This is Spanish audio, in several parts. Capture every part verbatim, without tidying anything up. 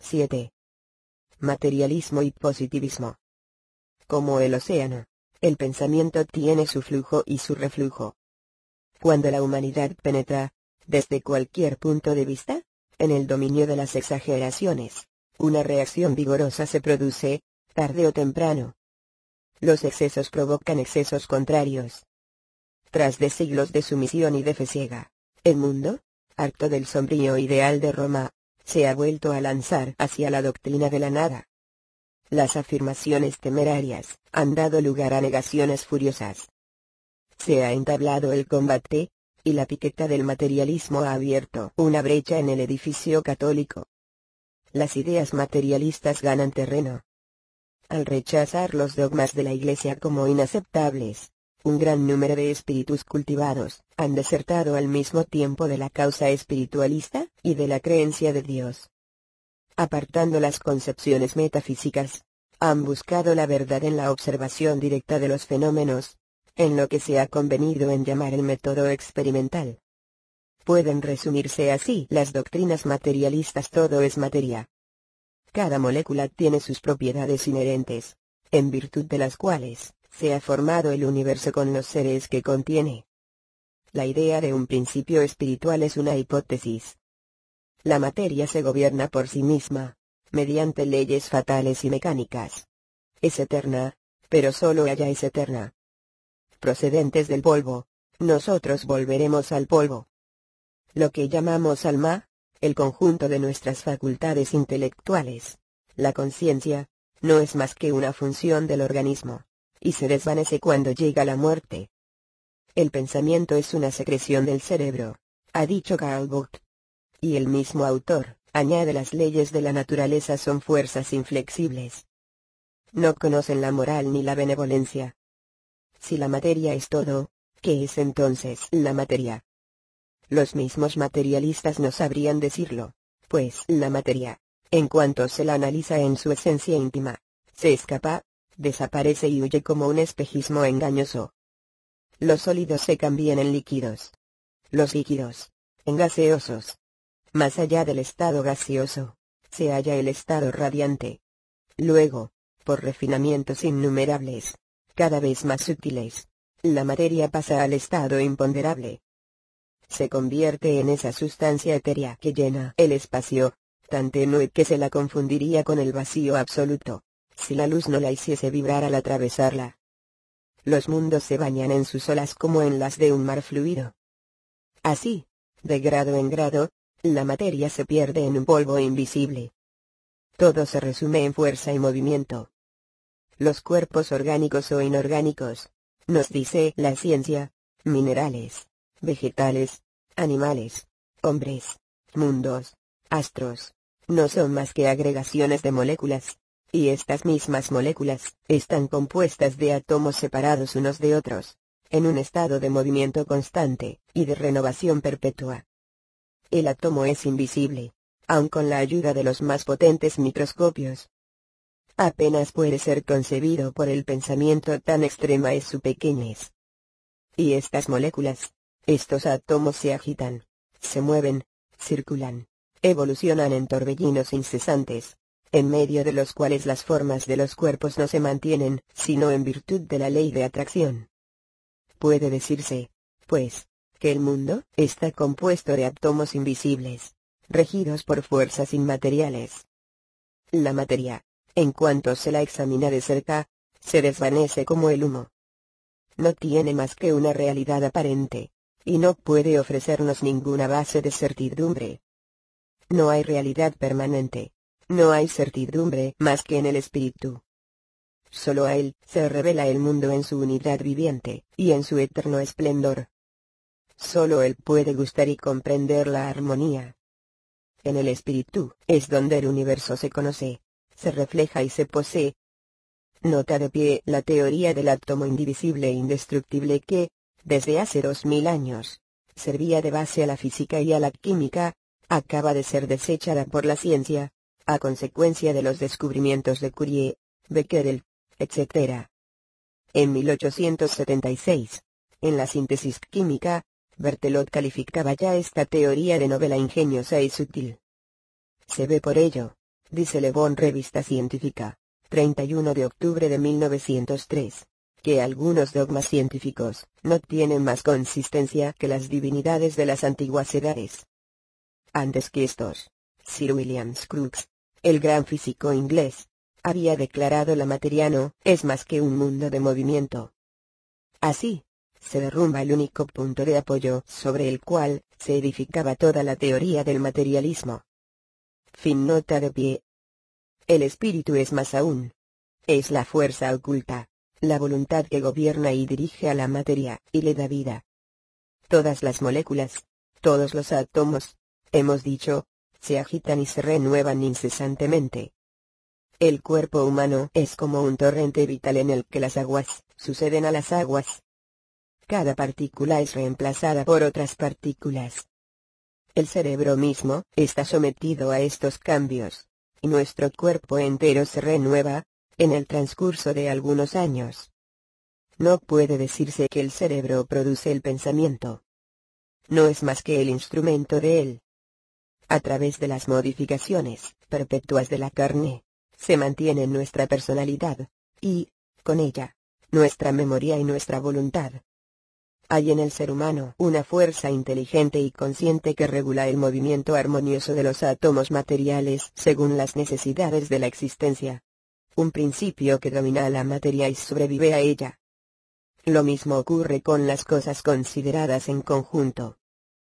siete. Materialismo y positivismo. Como el océano, el pensamiento tiene su flujo y su reflujo. Cuando la humanidad penetra, desde cualquier punto de vista, en el dominio de las exageraciones, una reacción vigorosa se produce, tarde o temprano. Los excesos provocan excesos contrarios. Tras de siglos de sumisión y de fe ciega, el mundo, harto del sombrío ideal de Roma, se ha vuelto a lanzar hacia la doctrina de la nada. Las afirmaciones temerarias han dado lugar a negaciones furiosas. Se ha entablado el combate, y la piqueta del materialismo ha abierto una brecha en el edificio católico. Las ideas materialistas ganan terreno. Al rechazar los dogmas de la Iglesia como inaceptables, un gran número de espíritus cultivados han desertado al mismo tiempo de la causa espiritualista y de la creencia de Dios. Apartando las concepciones metafísicas, han buscado la verdad en la observación directa de los fenómenos, en lo que se ha convenido en llamar el método experimental. Pueden resumirse así las doctrinas materialistas: todo es materia. Cada molécula tiene sus propiedades inherentes, en virtud de las cuales se ha formado el universo con los seres que contiene. La idea de un principio espiritual es una hipótesis. La materia se gobierna por sí misma, mediante leyes fatales y mecánicas. Es eterna, pero solo ella es eterna. Procedentes del polvo, nosotros volveremos al polvo. Lo que llamamos alma, el conjunto de nuestras facultades intelectuales, la conciencia, no es más que una función del organismo, y se desvanece cuando llega la muerte. El pensamiento es una secreción del cerebro, ha dicho Karl Vogt. Y el mismo autor añade: las leyes de la naturaleza son fuerzas inflexibles. No conocen la moral ni la benevolencia. Si la materia es todo, ¿qué es entonces la materia? Los mismos materialistas no sabrían decirlo, pues la materia, en cuanto se la analiza en su esencia íntima, se escapa, desaparece y huye como un espejismo engañoso. Los sólidos se cambian en líquidos. Los líquidos, en gaseosos. Más allá del estado gaseoso, se halla el estado radiante. Luego, por refinamientos innumerables, cada vez más sutiles, la materia pasa al estado imponderable. Se convierte en esa sustancia etérea que llena el espacio, tan tenue que se la confundiría con el vacío absoluto, si la luz no la hiciese vibrar al atravesarla. Los mundos se bañan en sus olas como en las de un mar fluido. Así, de grado en grado, la materia se pierde en un polvo invisible. Todo se resume en fuerza y movimiento. Los cuerpos orgánicos o inorgánicos, nos dice la ciencia, minerales, vegetales, animales, hombres, mundos, astros, no son más que agregaciones de moléculas, y estas mismas moléculas están compuestas de átomos separados unos de otros, en un estado de movimiento constante y de renovación perpetua. El átomo es invisible, aun con la ayuda de los más potentes microscopios. Apenas puede ser concebido por el pensamiento, tan extrema es su pequeñez. Y estas moléculas, estos átomos se agitan, se mueven, circulan, evolucionan en torbellinos incesantes, en medio de los cuales las formas de los cuerpos no se mantienen, sino en virtud de la ley de atracción. Puede decirse, pues, que el mundo está compuesto de átomos invisibles, regidos por fuerzas inmateriales. La materia, en cuanto se la examina de cerca, se desvanece como el humo. No tiene más que una realidad aparente, y no puede ofrecernos ninguna base de certidumbre. No hay realidad permanente, no hay certidumbre más que en el espíritu. Solo a él se revela el mundo en su unidad viviente, y en su eterno esplendor. Solo él puede gustar y comprender la armonía. En el espíritu es donde el universo se conoce, se refleja y se posee. Nota de pie: la teoría del átomo indivisible e indestructible que, desde hace dos mil años, servía de base a la física y a la química, acaba de ser desechada por la ciencia, a consecuencia de los descubrimientos de Curie, Becquerel, etcétera. En mil ochocientos setenta y seis, en la síntesis química, Berthelot calificaba ya esta teoría de novela ingeniosa y sutil. Se ve por ello, Dice Le Bon Revista Científica, treinta y uno de octubre de mil novecientos tres, que algunos dogmas científicos no tienen más consistencia que las divinidades de las antiguas edades. Antes que estos, Sir William Crookes, el gran físico inglés, había declarado la materia no es más que un mundo de movimiento. Así, se derrumba el único punto de apoyo sobre el cual se edificaba toda la teoría del materialismo. Fin nota de pie. El espíritu es más aún. Es la fuerza oculta, la voluntad que gobierna y dirige a la materia, y le da vida. Todas las moléculas, todos los átomos, hemos dicho, se agitan y se renuevan incesantemente. El cuerpo humano es como un torrente vital en el que las aguas suceden a las aguas. Cada partícula es reemplazada por otras partículas. El cerebro mismo está sometido a estos cambios, y nuestro cuerpo entero se renueva en el transcurso de algunos años. No puede decirse que el cerebro produce el pensamiento. No es más que el instrumento de él. A través de las modificaciones perpetuas de la carne, se mantiene nuestra personalidad, y, con ella, nuestra memoria y nuestra voluntad. Hay en el ser humano una fuerza inteligente y consciente que regula el movimiento armonioso de los átomos materiales según las necesidades de la existencia. Un principio que domina a la materia y sobrevive a ella. Lo mismo ocurre con las cosas consideradas en conjunto.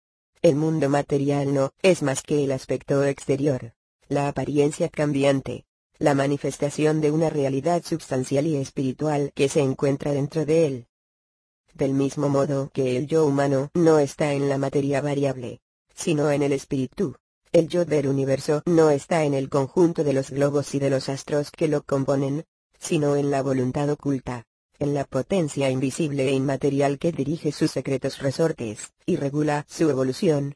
El mundo material no es más que el aspecto exterior, la apariencia cambiante, la manifestación de una realidad substancial y espiritual que se encuentra dentro de él. Del mismo modo que el yo humano no está en la materia variable, sino en el espíritu, el yo del universo no está en el conjunto de los globos y de los astros que lo componen, sino en la voluntad oculta, en la potencia invisible e inmaterial que dirige sus secretos resortes, y regula su evolución.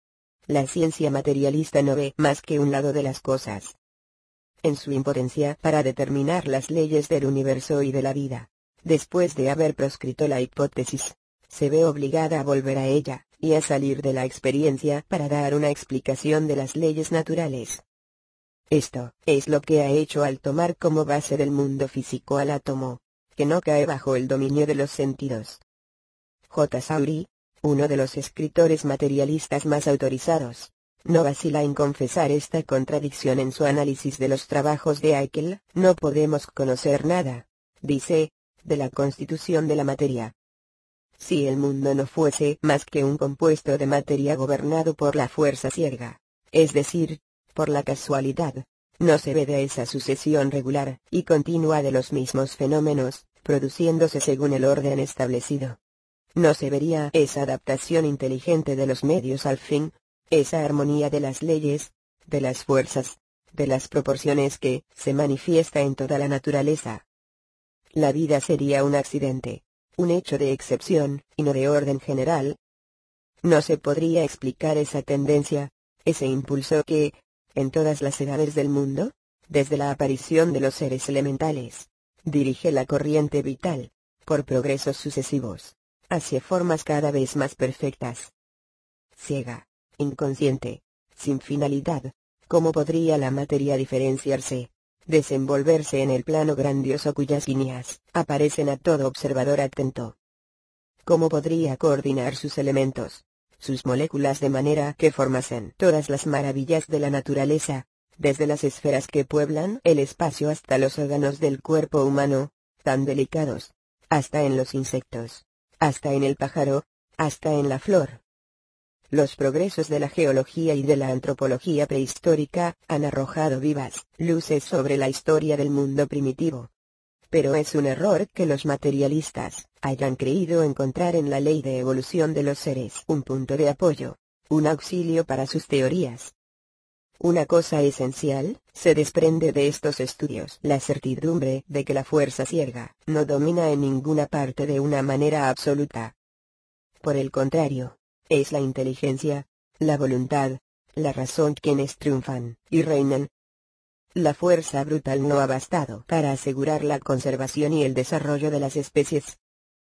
La ciencia materialista no ve más que un lado de las cosas. En su impotencia para determinar las leyes del universo y de la vida, después de haber proscrito la hipótesis, se ve obligada a volver a ella, y a salir de la experiencia para dar una explicación de las leyes naturales. Esto es lo que ha hecho al tomar como base del mundo físico al átomo, que no cae bajo el dominio de los sentidos. J. Saury, uno de los escritores materialistas más autorizados, no vacila en confesar esta contradicción en su análisis de los trabajos de Haeckel. No podemos conocer nada, dice, de la constitución de la materia. Si el mundo no fuese más que un compuesto de materia gobernado por la fuerza ciega, es decir, por la casualidad, no se ve de esa sucesión regular y continua de los mismos fenómenos, produciéndose según el orden establecido. No se vería esa adaptación inteligente de los medios al fin, esa armonía de las leyes, de las fuerzas, de las proporciones que se manifiesta en toda la naturaleza. La vida sería un accidente, un hecho de excepción, y no de orden general. No se podría explicar esa tendencia, ese impulso que, en todas las edades del mundo, desde la aparición de los seres elementales, dirige la corriente vital, por progresos sucesivos, hacia formas cada vez más perfectas. Ciega, inconsciente, sin finalidad, ¿cómo podría la materia diferenciarse, desenvolverse en el plano grandioso cuyas líneas aparecen a todo observador atento? ¿Cómo podría coordinar sus elementos, sus moléculas de manera que formasen todas las maravillas de la naturaleza, desde las esferas que pueblan el espacio hasta los órganos del cuerpo humano, tan delicados, hasta en los insectos, hasta en el pájaro, hasta en la flor? Los progresos de la geología y de la antropología prehistórica han arrojado vivas luces sobre la historia del mundo primitivo. Pero es un error que los materialistas hayan creído encontrar en la ley de evolución de los seres un punto de apoyo, un auxilio para sus teorías. Una cosa esencial se desprende de estos estudios: la certidumbre de que la fuerza ciega no domina en ninguna parte de una manera absoluta. Por el contrario, es la inteligencia, la voluntad, la razón quienes triunfan y reinan. La fuerza brutal no ha bastado para asegurar la conservación y el desarrollo de las especies.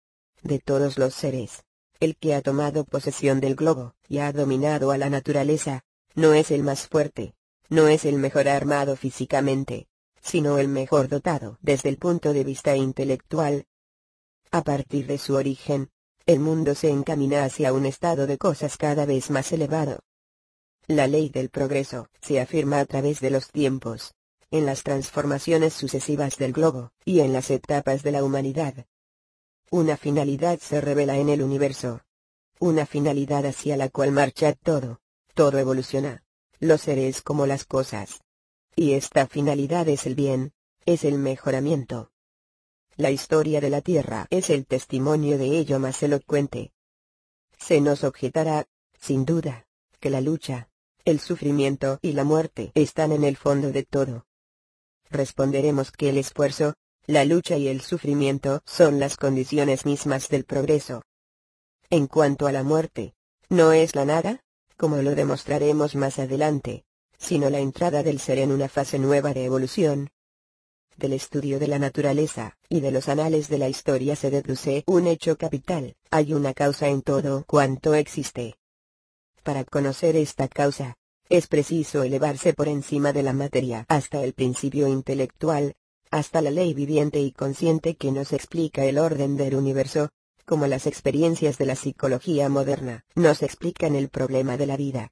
De todos los seres, el que ha tomado posesión del globo y ha dominado a la naturaleza, no es el más fuerte, no es el mejor armado físicamente, sino el mejor dotado desde el punto de vista intelectual. A partir de su origen, el mundo se encamina hacia un estado de cosas cada vez más elevado. La ley del progreso se afirma a través de los tiempos, en las transformaciones sucesivas del globo, y en las etapas de la humanidad. Una finalidad se revela en el universo. Una finalidad hacia la cual marcha todo, todo evoluciona, los seres como las cosas. Y esta finalidad es el bien, es el mejoramiento. La historia de la Tierra es el testimonio de ello más elocuente. Se nos objetará, sin duda, que la lucha, el sufrimiento y la muerte están en el fondo de todo. Responderemos que el esfuerzo, la lucha y el sufrimiento son las condiciones mismas del progreso. En cuanto a la muerte, no es la nada, como lo demostraremos más adelante, sino la entrada del ser en una fase nueva de evolución. Del estudio de la naturaleza, y de los anales de la historia se deduce un hecho capital: hay una causa en todo cuanto existe. Para conocer esta causa, es preciso elevarse por encima de la materia hasta el principio intelectual, hasta la ley viviente y consciente que nos explica el orden del universo, como las experiencias de la psicología moderna nos explican el problema de la vida.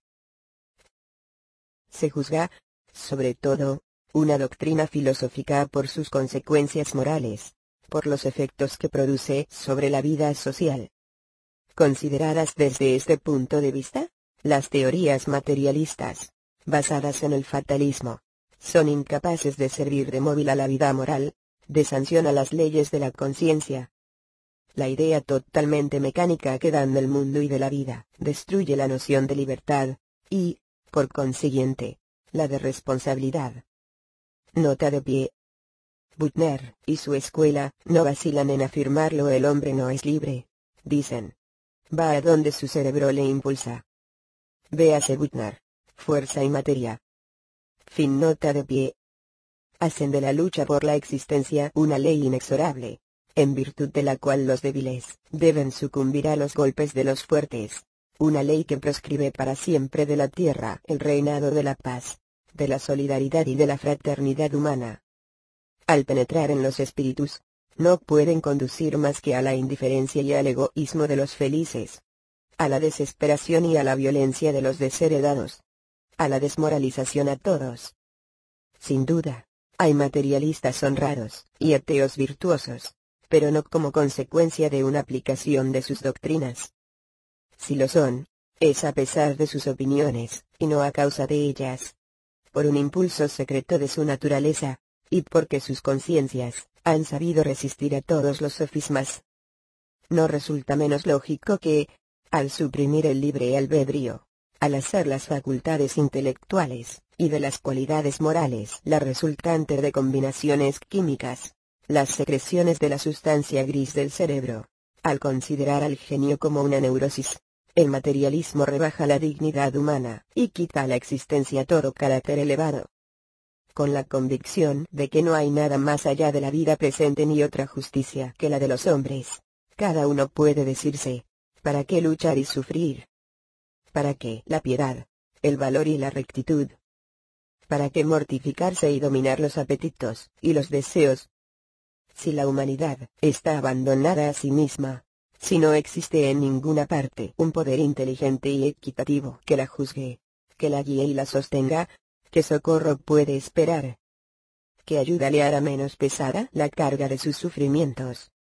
Se juzga, sobre todo, una doctrina filosófica por sus consecuencias morales, por los efectos que produce sobre la vida social. Consideradas desde este punto de vista, las teorías materialistas, basadas en el fatalismo, son incapaces de servir de móvil a la vida moral, de sanción a las leyes de la conciencia. La idea totalmente mecánica que dan del mundo y de la vida destruye la noción de libertad, y, por consiguiente, la de responsabilidad. Nota de pie. Butner y su escuela no vacilan en afirmarlo: el hombre no es libre, dicen. Va a donde su cerebro le impulsa. Véase Butner, Fuerza y Materia. Fin. Nota de pie. Hacen de la lucha por la existencia una ley inexorable, en virtud de la cual los débiles deben sucumbir a los golpes de los fuertes, una ley que proscribe para siempre de la tierra el reinado de la paz, de la solidaridad y de la fraternidad humana. Al penetrar en los espíritus, no pueden conducir más que a la indiferencia y al egoísmo de los felices, a la desesperación y a la violencia de los desheredados, a la desmoralización a todos. Sin duda, hay materialistas honrados y ateos virtuosos, pero no como consecuencia de una aplicación de sus doctrinas. Si lo son, es a pesar de sus opiniones, y no a causa de ellas. Por un impulso secreto de su naturaleza, y porque sus conciencias han sabido resistir a todos los sofismas. No resulta menos lógico que, al suprimir el libre albedrío, al hacer las facultades intelectuales, y de las cualidades morales la resultante de combinaciones químicas, las secreciones de la sustancia gris del cerebro, al considerar al genio como una neurosis, el materialismo rebaja la dignidad humana, y quita a la existencia todo carácter elevado. Con la convicción de que no hay nada más allá de la vida presente ni otra justicia que la de los hombres, cada uno puede decirse: ¿para qué luchar y sufrir? ¿Para qué la piedad, el valor y la rectitud? ¿Para qué mortificarse y dominar los apetitos y los deseos? Si la humanidad está abandonada a sí misma, si no existe en ninguna parte un poder inteligente y equitativo que la juzgue, que la guíe y la sostenga, ¿qué socorro puede esperar? ¿Qué ayuda le hará menos pesada la carga de sus sufrimientos?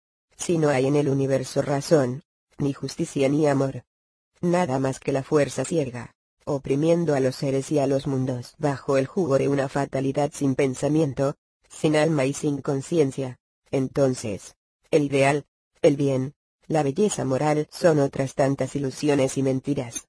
Si no hay en el universo razón, ni justicia ni amor, nada más que la fuerza ciega, oprimiendo a los seres y a los mundos bajo el jugo de una fatalidad sin pensamiento, sin alma y sin conciencia, entonces, el ideal, el bien, la belleza moral son otras tantas ilusiones y mentiras.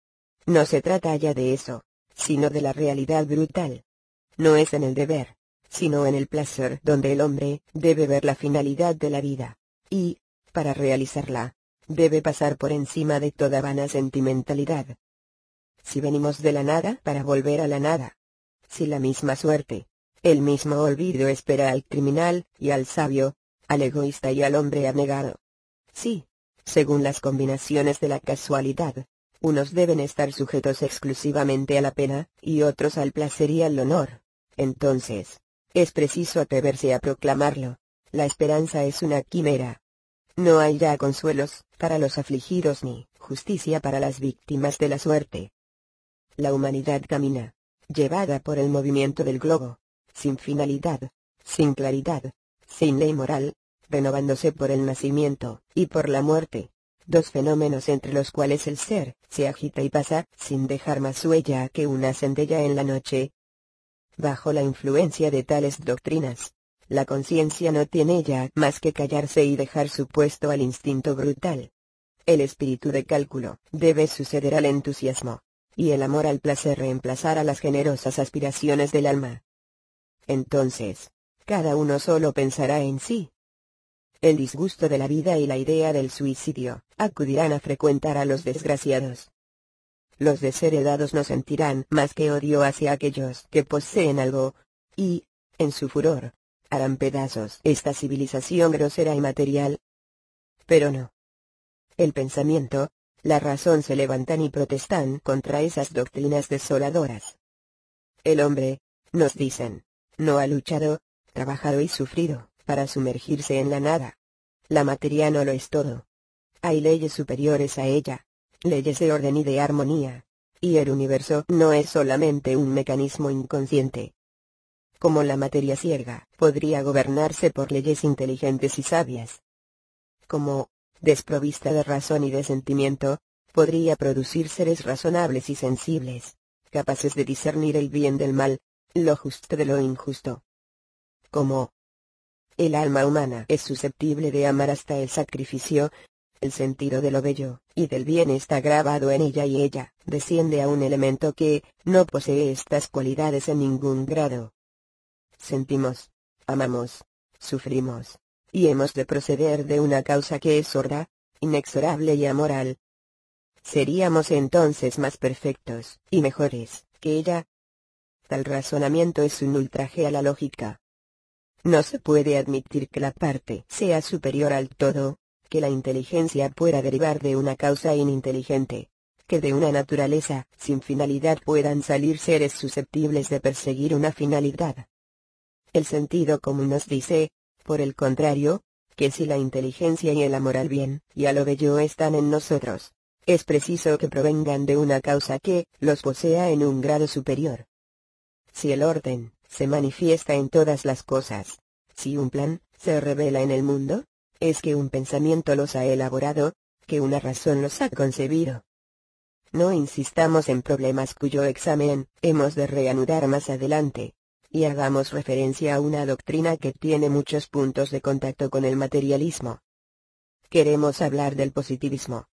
No se trata ya de eso, sino de la realidad brutal. No es en el deber, sino en el placer donde el hombre debe ver la finalidad de la vida, y, para realizarla, debe pasar por encima de toda vana sentimentalidad. Si venimos de la nada para volver a la nada, si la misma suerte, el mismo olvido espera al criminal y al sabio, al egoísta y al hombre abnegado. Sí, según las combinaciones de la casualidad, Unos deben estar sujetos exclusivamente a la pena, y otros al placer y al honor. Entonces, es preciso atreverse a proclamarlo. La esperanza es una quimera. No hay ya consuelos para los afligidos ni justicia para las víctimas de la suerte. La humanidad camina, llevada por el movimiento del globo, sin finalidad, sin claridad, sin ley moral, renovándose por el nacimiento y por la muerte, dos fenómenos entre los cuales el ser se agita y pasa sin dejar más huella que una centella en la noche. Bajo la influencia de tales doctrinas, la conciencia no tiene ya más que callarse y dejar su puesto al instinto brutal. El espíritu de cálculo debe suceder al entusiasmo, y el amor al placer reemplazar a las generosas aspiraciones del alma. Entonces, cada uno solo pensará en sí. El disgusto de la vida y la idea del suicidio acudirán a frecuentar a los desgraciados. Los desheredados no sentirán más que odio hacia aquellos que poseen algo, y, en su furor, harán pedazos esta civilización grosera y material. Pero no. El pensamiento, la razón se levantan y protestan contra esas doctrinas desoladoras. El hombre, nos dicen, no ha luchado, trabajado y sufrido para sumergirse en la nada. La materia no lo es todo. Hay leyes superiores a ella, leyes de orden y de armonía, y el universo no es solamente un mecanismo inconsciente. Como la materia ciega podría gobernarse por leyes inteligentes y sabias. Como, desprovista de razón y de sentimiento, podría producir seres razonables y sensibles, capaces de discernir el bien del mal, lo justo de lo injusto. Como el alma humana es susceptible de amar hasta el sacrificio, el sentido de lo bello y del bien está grabado en ella y ella desciende a un elemento que no posee estas cualidades en ningún grado. Sentimos, amamos, sufrimos, y hemos de proceder de una causa que es sorda, inexorable y amoral. ¿Seríamos entonces más perfectos y mejores que ella? Tal razonamiento es un ultraje a la lógica. No se puede admitir que la parte sea superior al todo, que la inteligencia pueda derivar de una causa ininteligente, que de una naturaleza sin finalidad puedan salir seres susceptibles de perseguir una finalidad. El sentido común nos dice, por el contrario, que si la inteligencia y el amor al bien y a lo bello están en nosotros, es preciso que provengan de una causa que los posea en un grado superior. Si el orden se manifiesta en todas las cosas, si un plan se revela en el mundo, es que un pensamiento los ha elaborado, que una razón los ha concebido. No insistamos en problemas cuyo examen hemos de reanudar más adelante, y hagamos referencia a una doctrina que tiene muchos puntos de contacto con el materialismo. Queremos hablar del positivismo.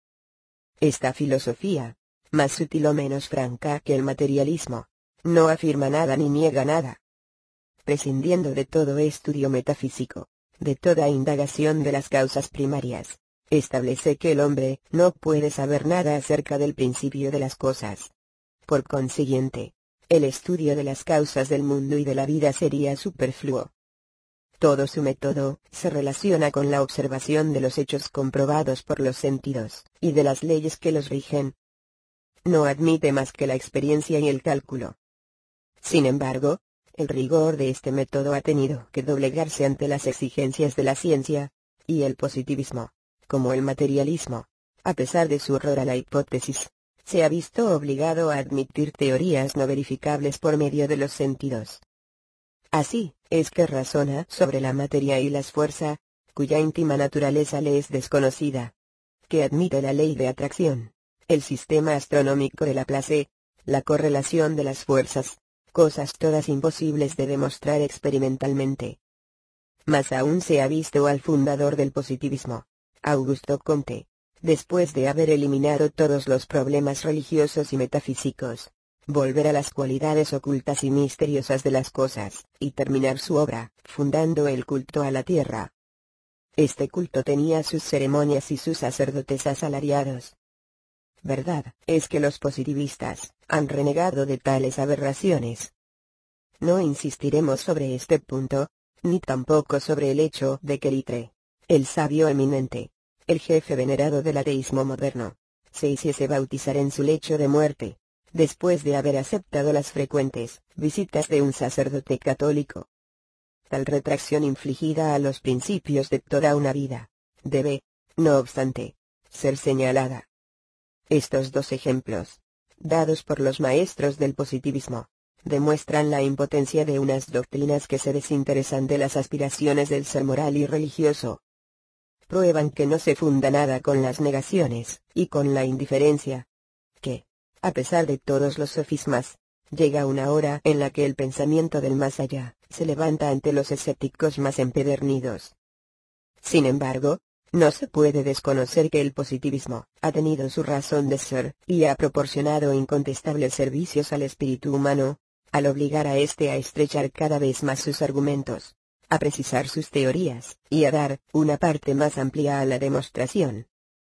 Esta filosofía, más sutil o menos franca que el materialismo, no afirma nada ni niega nada. Prescindiendo de todo estudio metafísico, de toda indagación de las causas primarias, establece que el hombre no puede saber nada acerca del principio de las cosas. Por consiguiente, el estudio de las causas del mundo y de la vida sería superfluo. Todo su método se relaciona con la observación de los hechos comprobados por los sentidos, y de las leyes que los rigen. No admite más que la experiencia y el cálculo. Sin embargo, el rigor de este método ha tenido que doblegarse ante las exigencias de la ciencia, y el positivismo, como el materialismo, a pesar de su horror a la hipótesis, se ha visto obligado a admitir teorías no verificables por medio de los sentidos. Así, es que razona sobre la materia y las fuerzas, cuya íntima naturaleza le es desconocida. Que admite la ley de atracción, el sistema astronómico de Laplace, la correlación de las fuerzas, cosas todas imposibles de demostrar experimentalmente. Más aún se ha visto al fundador del positivismo, Augusto Comte, después de haber eliminado todos los problemas religiosos y metafísicos, volver a las cualidades ocultas y misteriosas de las cosas, y terminar su obra, fundando el culto a la tierra. Este culto tenía sus ceremonias y sus sacerdotes asalariados. Verdad es que los positivistas han renegado de tales aberraciones. No insistiremos sobre este punto, ni tampoco sobre el hecho de que Littre, el sabio eminente, el jefe venerado del ateísmo moderno, se hiciese bautizar en su lecho de muerte, después de haber aceptado las frecuentes visitas de un sacerdote católico. Tal retracción infligida a los principios de toda una vida, debe, no obstante, ser señalada. Estos dos ejemplos, dados por los maestros del positivismo, demuestran la impotencia de unas doctrinas que se desinteresan de las aspiraciones del ser moral y religioso. Prueban que no se funda nada con las negaciones, y con la indiferencia. Que, a pesar de todos los sofismas, llega una hora en la que el pensamiento del más allá se levanta ante los escépticos más empedernidos. Sin embargo, no se puede desconocer que el positivismo ha tenido su razón de ser, y ha proporcionado incontestables servicios al espíritu humano, al obligar a éste a estrechar cada vez más sus argumentos, a precisar sus teorías, y a dar una parte más amplia a la demostración.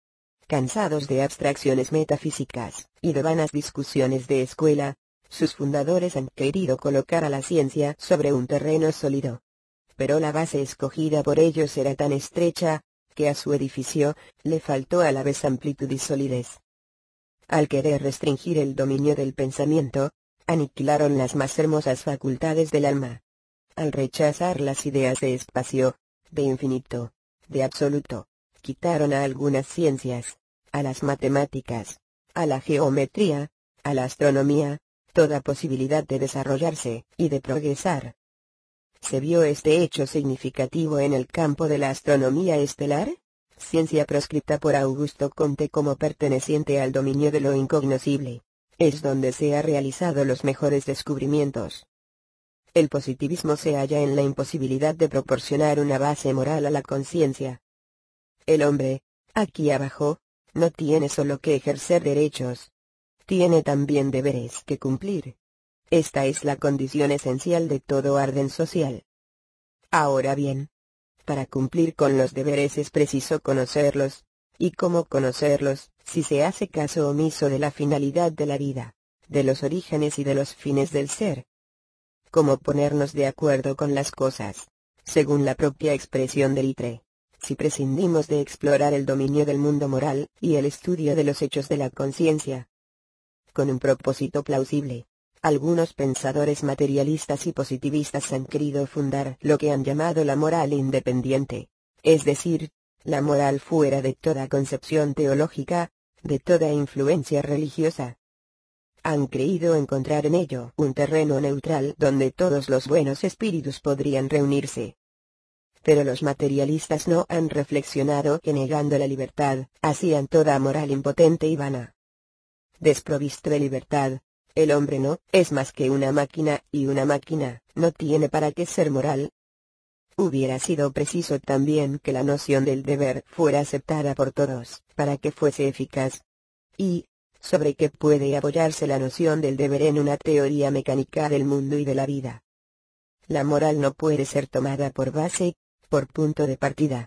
Cansados de abstracciones metafísicas, y de vanas discusiones de escuela, sus fundadores han querido colocar a la ciencia sobre un terreno sólido. Pero la base escogida por ellos era tan estrecha, que a su edificio le faltó a la vez amplitud y solidez. Al querer restringir el dominio del pensamiento, aniquilaron las más hermosas facultades del alma. Al rechazar las ideas de espacio, de infinito, de absoluto, quitaron a algunas ciencias, a las matemáticas, a la geometría, a la astronomía, toda posibilidad de desarrollarse y de progresar. ¿Se vio este hecho significativo en el campo de la astronomía estelar? Ciencia proscripta por Augusto Comte como perteneciente al dominio de lo incognoscible. Es donde se han realizado los mejores descubrimientos. El positivismo se halla en la imposibilidad de proporcionar una base moral a la conciencia. El hombre, aquí abajo, no tiene solo que ejercer derechos. Tiene también deberes que cumplir. Esta es la condición esencial de todo orden social. Ahora bien, para cumplir con los deberes es preciso conocerlos, y cómo conocerlos, si se hace caso omiso de la finalidad de la vida, de los orígenes y de los fines del ser. Cómo ponernos de acuerdo con las cosas, según la propia expresión de Littre, si prescindimos de explorar el dominio del mundo moral y el estudio de los hechos de la conciencia. Con un propósito plausible, algunos pensadores materialistas y positivistas han querido fundar lo que han llamado la moral independiente, es decir, la moral fuera de toda concepción teológica, de toda influencia religiosa. Han creído encontrar en ello un terreno neutral donde todos los buenos espíritus podrían reunirse. Pero los materialistas no han reflexionado que negando la libertad, hacían toda moral impotente y vana. Desprovisto de libertad, el hombre no es más que una máquina, y una máquina no tiene para qué ser moral. Hubiera sido preciso también que la noción del deber fuera aceptada por todos, para que fuese eficaz. Y, ¿sobre qué puede apoyarse la noción del deber en una teoría mecánica del mundo y de la vida? La moral no puede ser tomada por base, por punto de partida.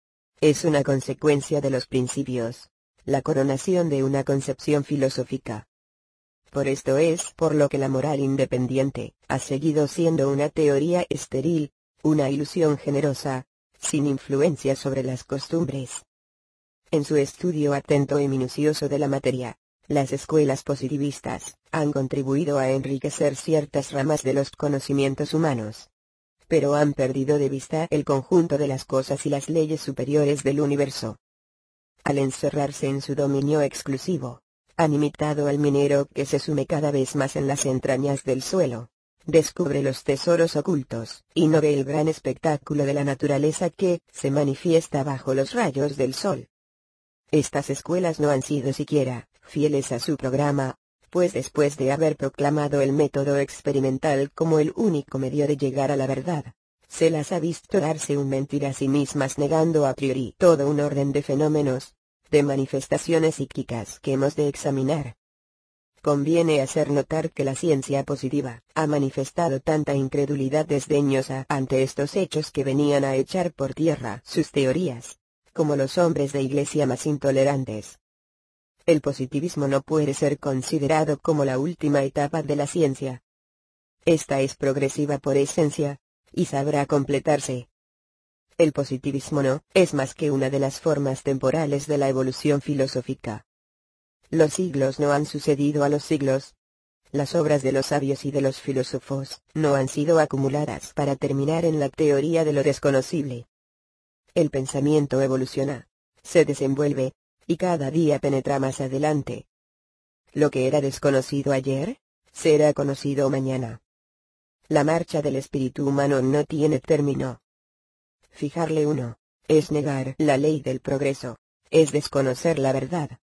Es una consecuencia de los principios, la coronación de una concepción filosófica. Por esto es por lo que la moral independiente ha seguido siendo una teoría estéril, una ilusión generosa, sin influencia sobre las costumbres. En su estudio atento y minucioso de la materia, las escuelas positivistas han contribuido a enriquecer ciertas ramas de los conocimientos humanos. Pero han perdido de vista el conjunto de las cosas y las leyes superiores del universo. Al encerrarse en su dominio exclusivo, han imitado al minero que se sume cada vez más en las entrañas del suelo, descubre los tesoros ocultos, y no ve el gran espectáculo de la naturaleza que se manifiesta bajo los rayos del sol. Estas escuelas no han sido siquiera fieles a su programa, pues después de haber proclamado el método experimental como el único medio de llegar a la verdad, se las ha visto darse un mentir a sí mismas negando a priori todo un orden de fenómenos, de manifestaciones psíquicas que hemos de examinar. Conviene hacer notar que la ciencia positiva ha manifestado tanta incredulidad desdeñosa ante estos hechos que venían a echar por tierra sus teorías, como los hombres de iglesia más intolerantes. El positivismo no puede ser considerado como la última etapa de la ciencia. Esta es progresiva por esencia, y sabrá completarse. El positivismo no es más que una de las formas temporales de la evolución filosófica. Los siglos no han sucedido a los siglos. Las obras de los sabios y de los filósofos no han sido acumuladas para terminar en la teoría de lo desconocible. El pensamiento evoluciona, se desenvuelve, y cada día penetra más adelante. Lo que era desconocido ayer, será conocido mañana. La marcha del espíritu humano no tiene término. Fijarle uno, es negar la ley del progreso, es desconocer la verdad.